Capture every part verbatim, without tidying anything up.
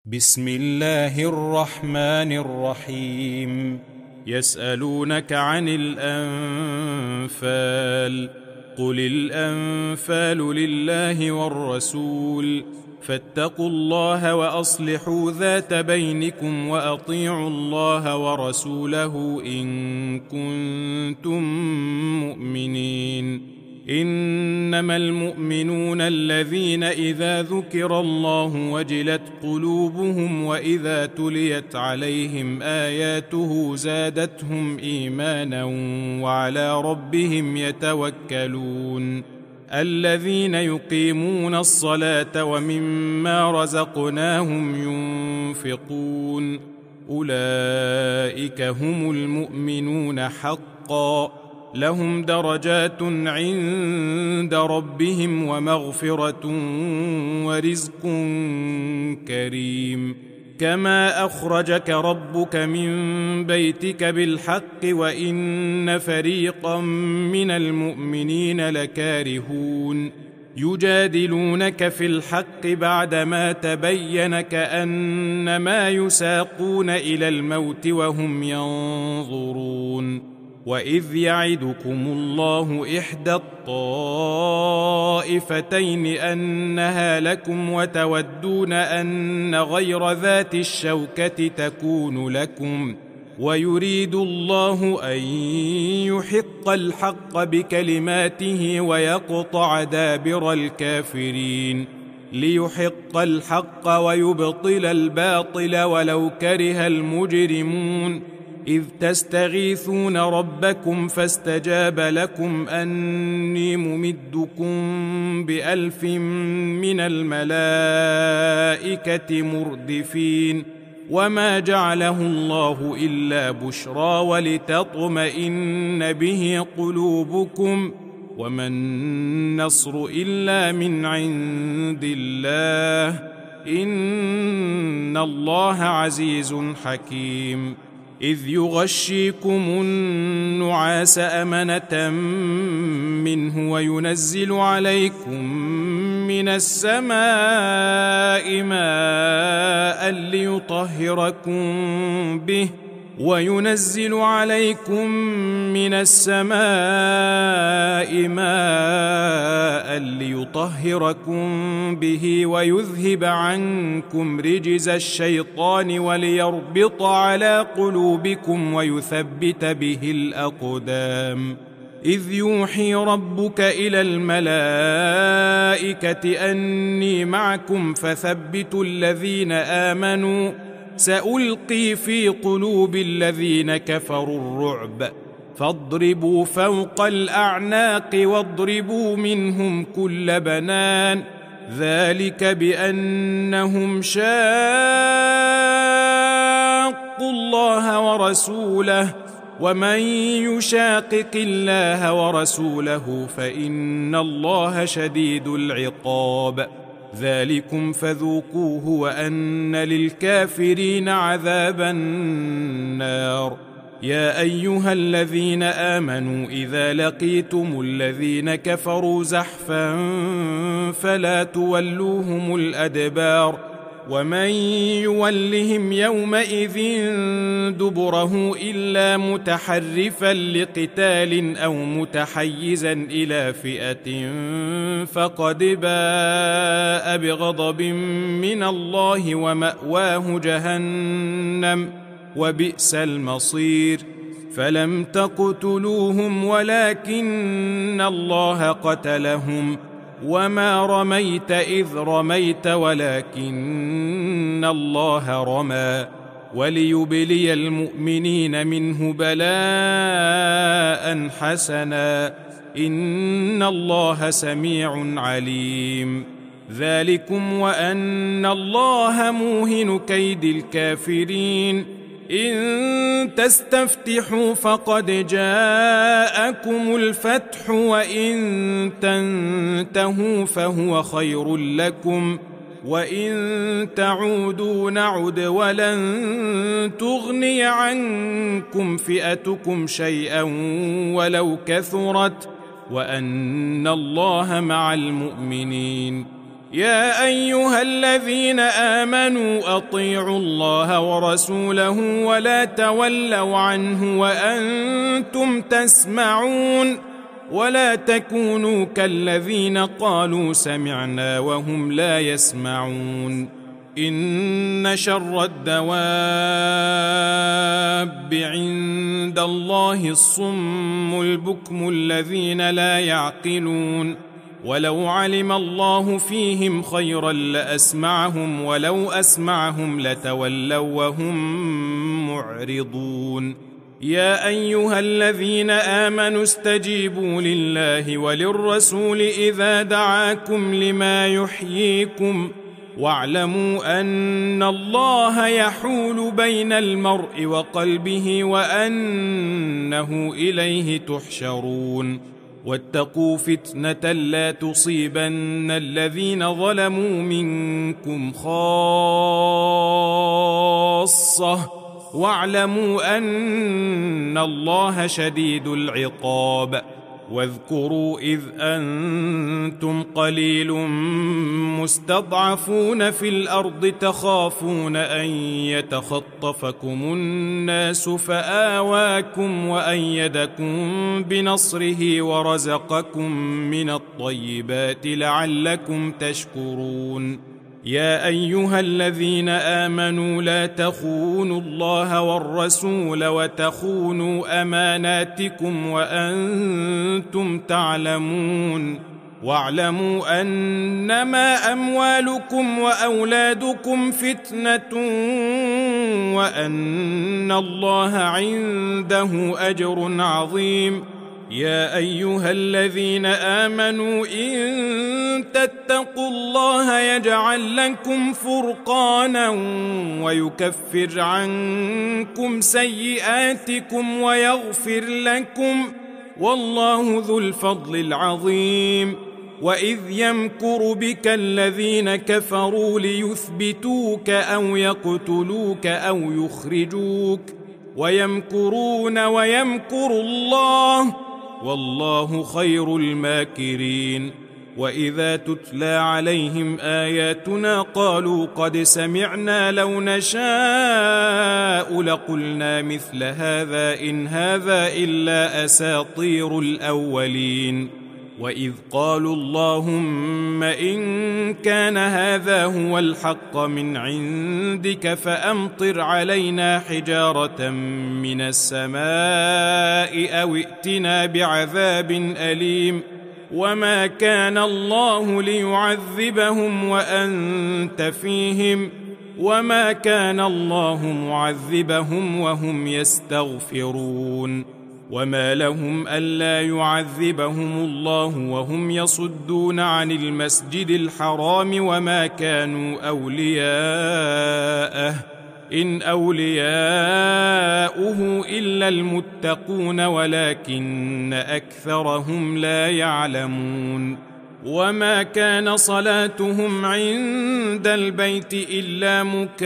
بسم الله الرحمن الرحيم. يسألونك عن الأنفال، قل الأنفال لله والرسول، فاتقوا الله وأصلحوا ذات بينكم وأطيعوا الله ورسوله إن كنتم مؤمنين. إنما المؤمنون الذين إذا ذكر الله وجلت قلوبهم وإذا تليت عليهم آياته زادتهم إيمانا وعلى ربهم يتوكلون. الذين يقيمون الصلاة ومما رزقناهم ينفقون، أولئك هم المؤمنون حقا، لهم درجات عند ربهم ومغفرة ورزق كريم. كما أخرجك ربك من بيتك بالحق وإن فريقا من المؤمنين لكارهون. يجادلونك في الحق بعدما تبين كأنما يساقون إلى الموت وهم ينظرون. وإذ يعدكم الله إحدى الطائفتين أنها لكم وتودون أن غير ذات الشوكة تكون لكم، ويريد الله أن يحق الحق بكلماته ويقطع دابر الكافرين، ليحق الحق ويبطل الباطل ولو كره المجرمون. إذ تستغيثون ربكم فاستجاب لكم أني ممدكم بألف من الملائكة مردفين. وما جعله الله إلا بشرى ولتطمئن به قلوبكم، وما النصر إلا من عند الله، إن الله عزيز حكيم. إذ يغشيكم النعاس أمنة منه وينزل عليكم من السماء ماء ليطهركم به وينزل عليكم من السماء ماء ليطهركم به ويذهب عنكم رجز الشيطان وليربط على قلوبكم ويثبت به الأقدام. إذ يوحي ربك إلى الملائكة أني معكم فثبتوا الذين آمنوا، سألقي في قلوب الذين كفروا الرعب، فاضربوا فوق الأعناق واضربوا منهم كل بنان، ذلك بأنهم شاقوا الله ورسوله، ومن يشاقق الله ورسوله فإن الله شديد العقاب. ذلكم فذوقوه وأن للكافرين عذاب النار. يا أيها الذين آمنوا إذا لقيتم الذين كفروا زحفا فلا تولوهم الأدبار، ومن يولهم يومئذ دبره إلا متحرفا لقتال أو متحيزا إلى فئة فقد باء بغضب من الله ومأواه جهنم وبئس المصير. فلم تقتلوهم ولكن الله قتلهم، وما رميت إذ رميت ولكن الله رمى، وليبلي المؤمنين منه بلاء حسنا، إن الله سميع عليم. ذلكم وأن الله موهن كيد الكافرين. إن تستفتحوا فقد جاءكم الفتح وإن تنتهوا فهو خير لكم وإن تعودوا نعد ولن تغني عنكم فئتكم شيئا ولو كثرت وأن الله مع المؤمنين. يا أيها الذين آمنوا أطيعوا الله ورسوله ولا تولوا عنه وأنتم تسمعون ولا تكونوا كالذين قالوا سمعنا وهم لا يسمعون إن شر الدواب عند الله الصم البكم الذين لا يعقلون ولو علم الله فيهم خيرا لأسمعهم ولو أسمعهم لتولوا وهم معرضون يا أيها الذين آمنوا استجيبوا لله وللرسول إذا دعاكم لما يحييكم واعلموا أن الله يحول بين المرء وقلبه وأنه إليه تحشرون واتقوا فتنة لا تصيبن الذين ظلموا منكم خاصة واعلموا أن الله شديد العقاب واذكروا إذ أنتم قليل مستضعفون في الأرض تخافون أن يتخطفكم الناس فآواكم وأيدكم بنصره ورزقكم من الطيبات لعلكم تشكرون يا أيها الذين آمنوا لا تخونوا الله والرسول وتخونوا أماناتكم وأنتم تعلمون واعلموا أنما أموالكم وأولادكم فتنة وأن الله عنده أجر عظيم يا أيها الذين آمنوا إن تتقوا الله يجعل لكم فرقانا ويكفر عنكم سيئاتكم ويغفر لكم والله ذو الفضل العظيم وإذ يمكر بك الذين كفروا ليثبتوك أو يقتلوك أو يخرجوك ويمكرون ويمكر الله والله خير الماكرين وإذا تتلى عليهم آياتنا قالوا قد سمعنا لو نشاء لقلنا مثل هذا إن هذا إلا أساطير الأولين وإذ قالوا اللهم إن كان هذا هو الحق من عندك فأمطر علينا حجارة من السماء أو ائتنا بعذاب أليم وما كان الله ليعذبهم وأنت فيهم وما كان الله معذبهم وهم يستغفرون وما لهم ألا يعذبهم الله وهم يصدون عن المسجد الحرام وما كانوا أولياءه إن أولياؤه إلا المتقون ولكن أكثرهم لا يعلمون وما كان صلاتهم عند البيت إلا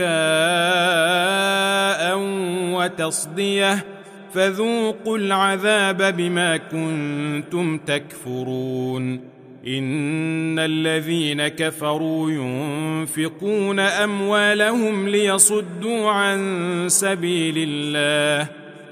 مكاء وتصدية فذوقوا العذاب بما كنتم تكفرون إن الذين كفروا ينفقون أموالهم ليصدوا عن سبيل الله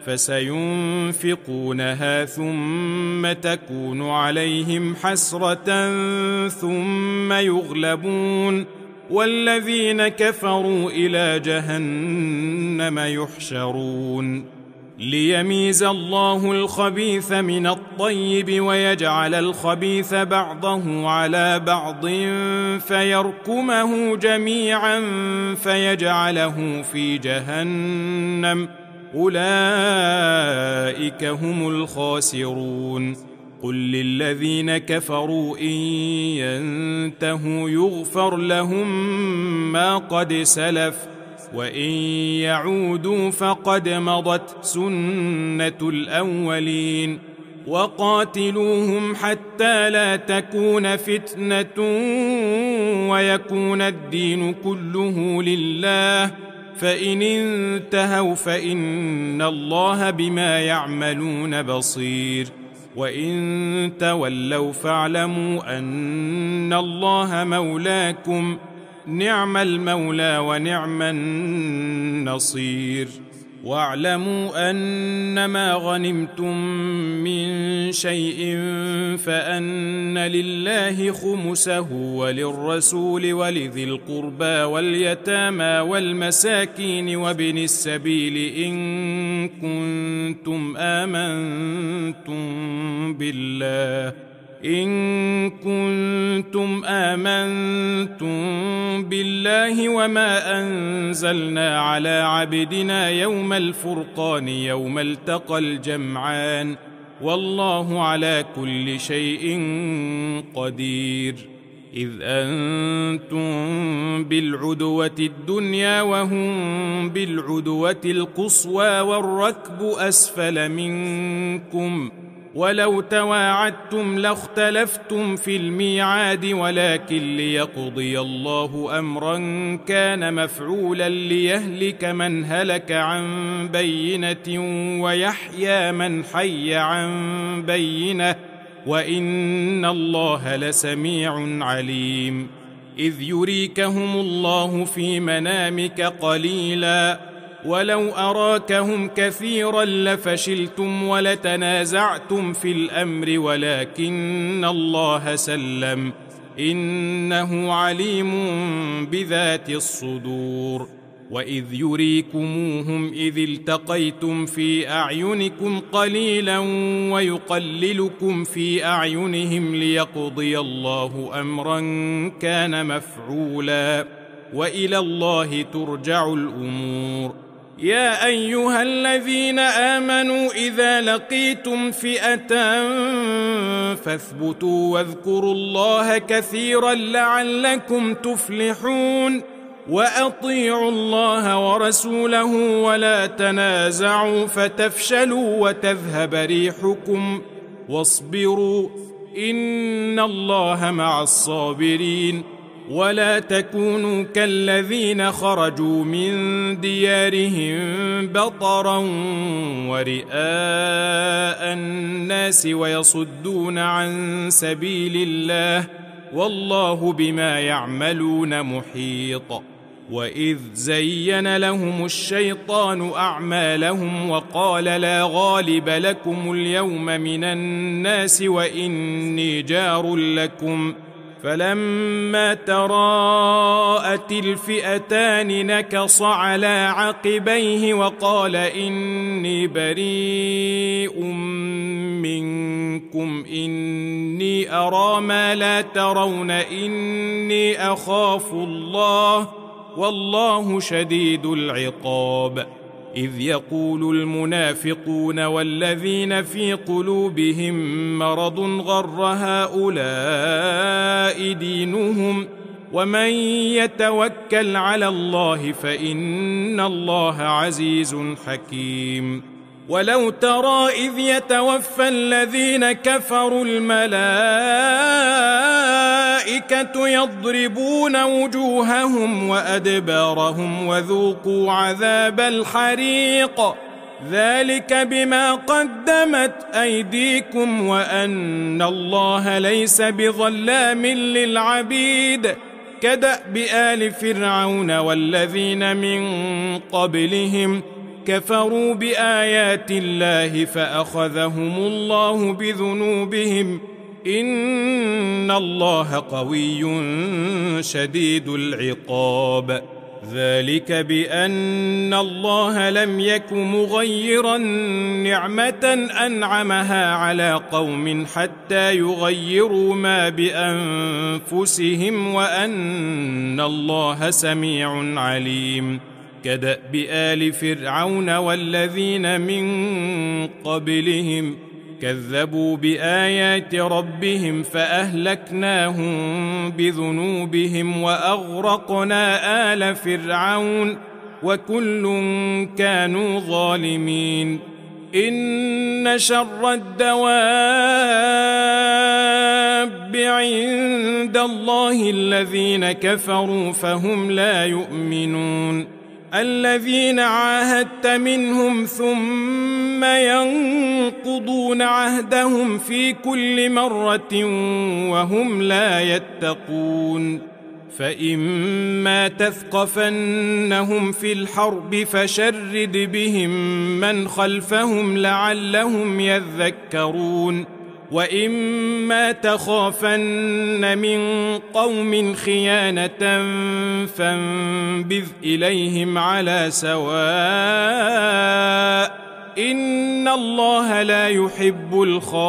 فسينفقونها ثم تكون عليهم حسرة ثم يغلبون والذين كفروا إلى جهنم يحشرون ليميز الله الخبيث من الطيب ويجعل الخبيث بعضه على بعض فيركمه جميعا فيجعله في جهنم أولئك هم الخاسرون قل للذين كفروا إن ينتهوا يغفر لهم ما قد سلف وإن يعودوا فقد مضت سنة الأولين وقاتلوهم حتى لا تكون فتنة ويكون الدين كله لله فإن انتهوا فإن الله بما يعملون بصير وإن تولوا فاعلموا أن الله مولاكم نعم المولى ونعم النصير. واعلموا أنما غنمتم من شيء فأن لله خمسه وللرسول ولذي القربى واليتامى والمساكين وابن السبيل إن كنتم آمنتم بالله إن كنتم آمنتم بالله وما أنزلنا على عبدنا يوم الفرقان يوم التقى الجمعان والله على كل شيء قدير. إذ أنتم بالعدوة الدنيا وهم بالعدوة القصوى والركب أسفل منكم ولو تواعدتم لاختلفتم في الميعاد ولكن ليقضي الله أمرا كان مفعولا ليهلك من هلك عن بينة ويحيى من حي عن بينة وإن الله لسميع عليم. إذ يريكهم الله في منامك قليلا ولو أراكهم كثيرا لفشلتم ولتنازعتم في الأمر ولكن الله سلم إنه عليم بذات الصدور. وإذ يريكموهم إذ التقيتم في أعينكم قليلا ويقللكم في أعينهم ليقضي الله أمرا كان مفعولا وإلى الله ترجع الأمور. يا أيها الذين آمنوا إذا لقيتم فئة فاثبتوا واذكروا الله كثيرا لعلكم تفلحون وأطيعوا الله ورسوله ولا تنازعوا فتفشلوا وتذهب ريحكم واصبروا إن الله مع الصابرين. ولا تكونوا كالذين خرجوا من ديارهم بطرا ورئاء الناس ويصدون عن سبيل الله والله بما يعملون محيط. وإذ زين لهم الشيطان أعمالهم وقال لا غالب لكم اليوم من الناس وإني جار لكم فلما تراءت الفئتان نكص على عقبيه وقال إني بريء منكم إني أرى ما لا ترون إني أخاف الله والله شديد العقاب. إذ يقول المنافقون والذين في قلوبهم مرض غر هؤلاء دينهم ومن يتوكل على الله فإن الله عزيز حكيم. ولو ترى إذ يتوفى الذين كفروا الملائكة يضربون وجوههم وأدبارهم وذوقوا عذاب الحريق ذلك بما قدمت أيديكم وأن الله ليس بظلام للعبيد. كدأب آل فرعون والذين من قبلهم كفروا بآيات الله فأخذهم الله بذنوبهم إن الله قوي شديد العقاب. ذلك بأن الله لم يك مغيرا نعمة أنعمها على قوم حتى يغيروا ما بأنفسهم وأن الله سميع عليم. كدأب آل فرعون والذين من قبلهم كذبوا بآيات ربهم فأهلكناهم بذنوبهم وأغرقنا آل فرعون وكل كانوا ظالمين. إن شر الدواب عند الله الذين كفروا فهم لا يؤمنون. الذين عاهدت منهم ثم ينقضون عهدهم في كل مرة وهم لا يتقون فإما تثقفنهم في الحرب فشرد بهم من خلفهم لعلهم يذكرون وإما تخافن من قوم خيانة فانبذ إليهم على سواء إن الله لا يحب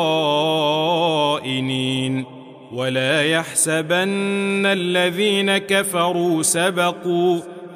الخائنين ولا يحسبن الذين كفروا سبقوا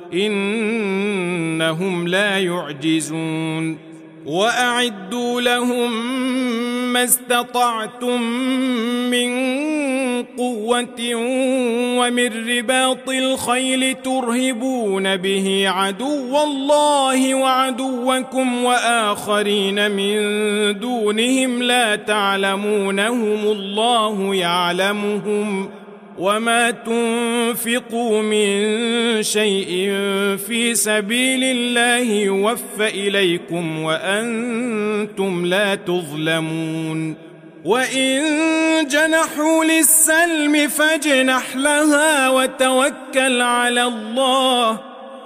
إنهم لا يعجزون وأعدوا لهم ما استطعتم من قوة ومن رباط الخيل ترهبون به عدو الله وعدوكم وآخرين من دونهم لا تعلمونهم الله يعلمهم وما تنفقوا من شيء في سبيل الله يوفى إليكم وأنتم لا تظلمون وإن جنحوا للسلم فاجنح لها وتوكل على الله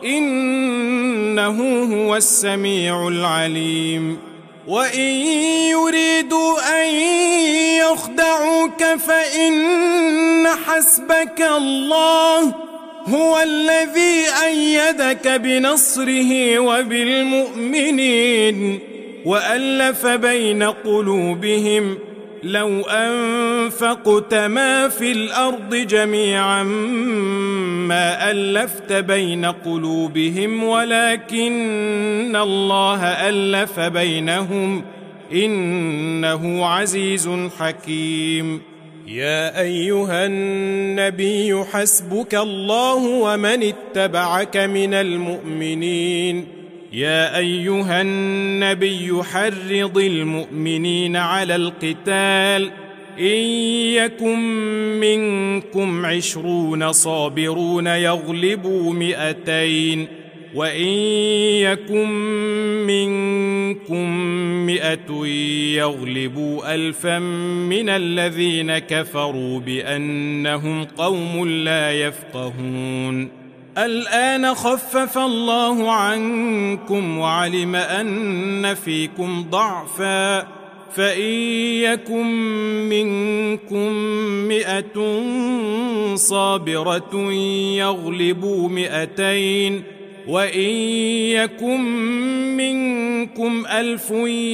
إنه هو السميع العليم وإن يريدوا أن يخدعوك فإن حسبك الله هو الذي أيدك بنصره وبالمؤمنين وألف بين قلوبهم لو أنفقت ما في الأرض جميعا ما ألفت بين قلوبهم ولكن الله ألف بينهم إنه عزيز حكيم يا أيها النبي حسبك الله ومن اتبعك من المؤمنين يا أيها النبي حرض المؤمنين على القتال إن يكن منكم عشرون صابرون يغلبوا مئتين وإن يكن منكم مئة يغلبوا ألفا من الذين كفروا بأنهم قوم لا يفقهون الآن خفف الله عنكم وعلم أن فيكم ضعفا فإن يكن منكم مئة صابرة يغلبوا مئتين وإن يكن منكم ألف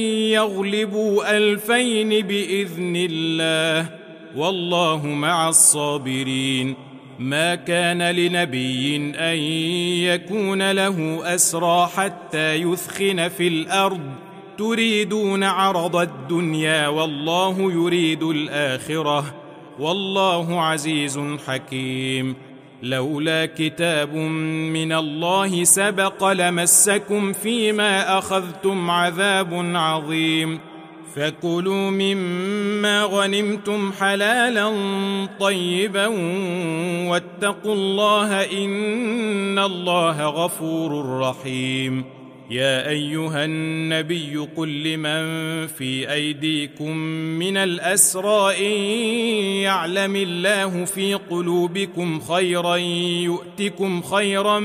يغلبوا ألفين بإذن الله والله مع الصابرين ما كان لنبي أن يكون له أسرى حتى يثخن في الأرض تريدون عرض الدنيا والله يريد الآخرة والله عزيز حكيم لولا كتاب من الله سبق لمسكم فيما أخذتم عذاب عظيم فكلوا مما غنمتم حلالا طيبا واتقوا الله إن الله غفور رحيم يا أيها النبي قل لمن في أيديكم من الأسرى إن يعلم الله في قلوبكم خيرا يؤتكم خيرا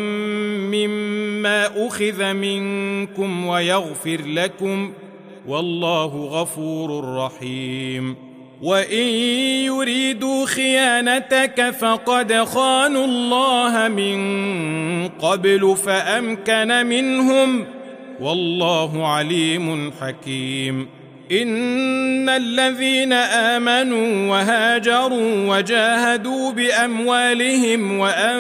مما أخذ منكم ويغفر لكم والله غفور رحيم وإن يريدوا خيانتك فقد خانوا الله من قبل فأمكن منهم والله عليم حكيم إن الذين آمنوا وهاجروا وجاهدوا بأموالهم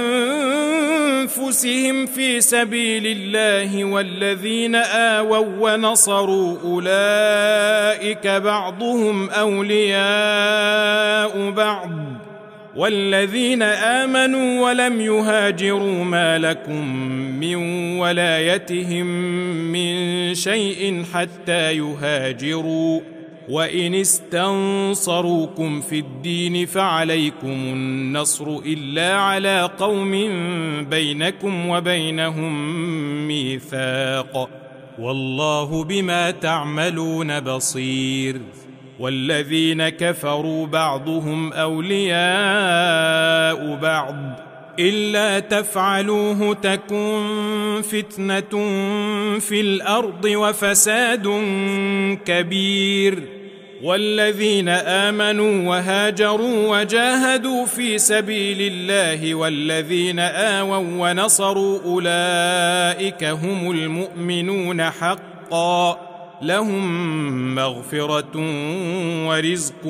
وأنفسهم في سبيل الله والذين آووا ونصروا أولئك بعضهم أولياء بعض والذين آمنوا ولم يهاجروا ما لكم من ولايتهم من شيء حتى يهاجروا وإن استنصروكم في الدين فعليكم النصر إلا على قوم بينكم وبينهم ميثاق والله بما تعملون بصير. والذين كفروا بعضهم أولياء بعض إلا تفعلوه تكن فتنة في الأرض وفساد كبير. والذين آمنوا وهاجروا وجاهدوا في سبيل الله والذين آووا ونصروا أولئك هم المؤمنون حقا لهم مغفرة ورزق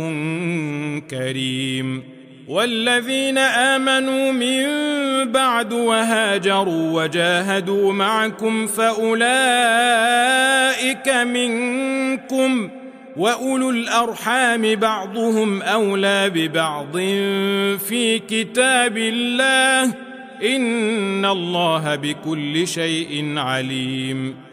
كريم. والذين آمنوا من بعد وهاجروا وجاهدوا معكم فأولئك منكم وأولو الأرحام بعضهم أولى ببعض في كتاب الله إن الله بكل شيء عليم.